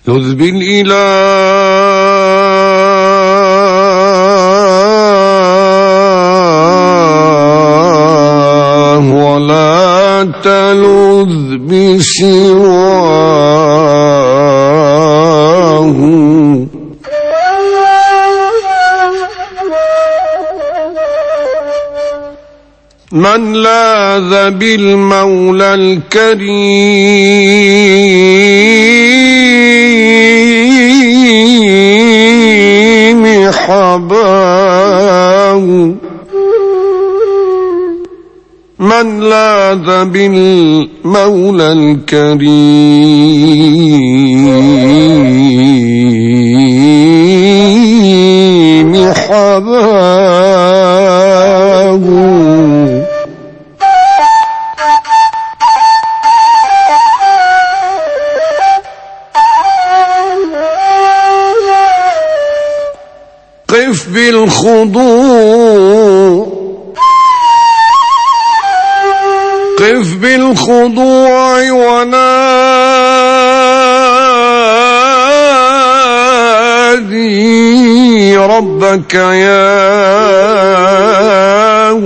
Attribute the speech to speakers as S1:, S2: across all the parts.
S1: يذ بالإله ولا تلذ بسواه. من لاذ بالمولى الكريم حباه. من لاذ بالمولى الكريم حباه. قف بالخضوع، قف بالخضوع ونادي ربك ياه.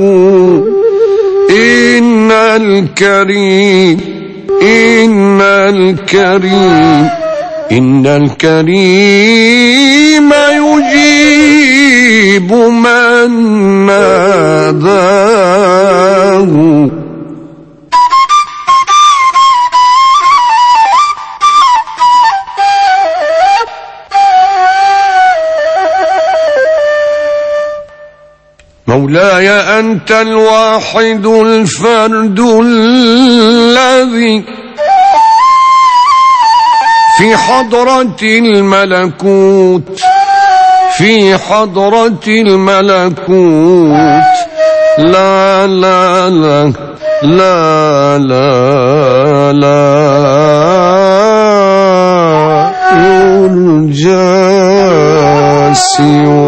S1: إن الكريم إن الكريم إن الكريم يجيب من ناداه. مولاي أنت الواحد الفرد الذي في حضرة الملكوت، في حضرة الملكوت لا لا لا لا لا لا يرجى سواه.